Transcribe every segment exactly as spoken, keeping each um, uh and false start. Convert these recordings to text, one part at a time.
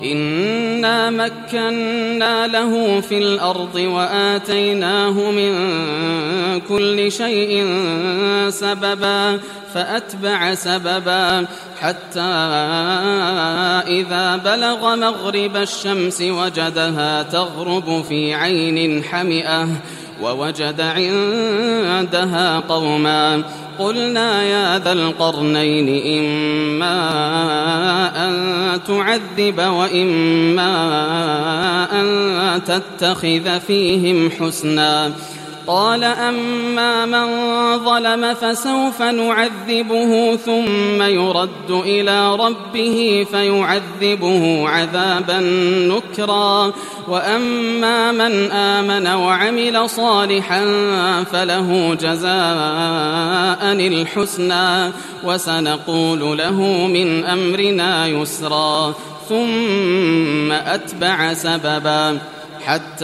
إنا مكنا له في الأرض وآتيناه من كل شيء سببا فأتبع سببا حتى إذا بلغ مغرب الشمس وجدها تغرب في عين حمئة ووجد عندها قوما قلنا يا ذا القرنين إما أن تعذب وإما أن تتخذ فيهم حسنا قال أما من ظلم فسوف نعذبه ثم يرد إلى ربه فيعذبه عذابا نكرا وأما من آمن وعمل صالحا فله جزاء الحسنى وسنقول له من أمرنا يسرا ثم أتبع سببا حتى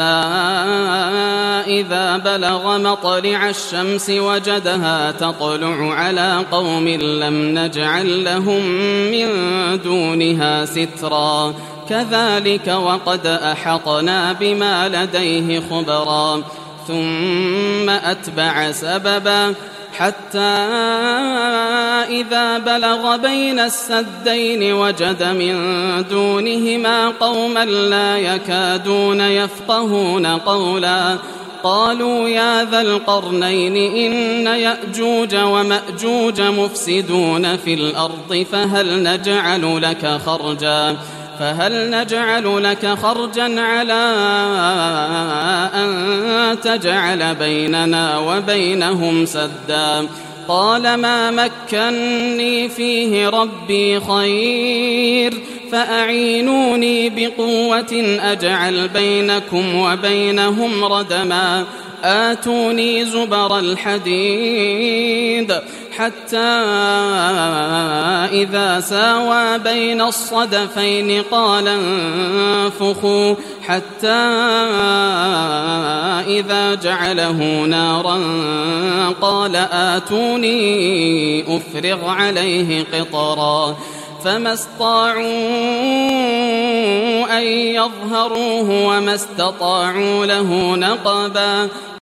إذا بلغ مطلع الشمس وجدها تطلع على قوم لم نجعل لهم من دونها سترا كذلك وقد أحطنا بما لديه خبرا ثم أتبع سببا حتى إذا بلغ بين السدين وجد من دونهما قوما لا يكادون يفقهون قولا قالوا يا ذا القرنين إن يأجوج ومأجوج مفسدون في الأرض فهل نجعل لك خرجا فهل نجعل لك خرجا على أن تجعل بيننا وبينهم سدا قال ما مكني فيه ربي خير فأعينوني بقوة أجعل بينكم وبينهم ردما آتوني زبر الحديد حتى إذا ساوى بين الصدفين قال انفخوا حتى إذا جعله نارا قال آتوني أفرغ عليه قطرا فما استطاعوا أن يظهروه وما استطاعوا له نقبا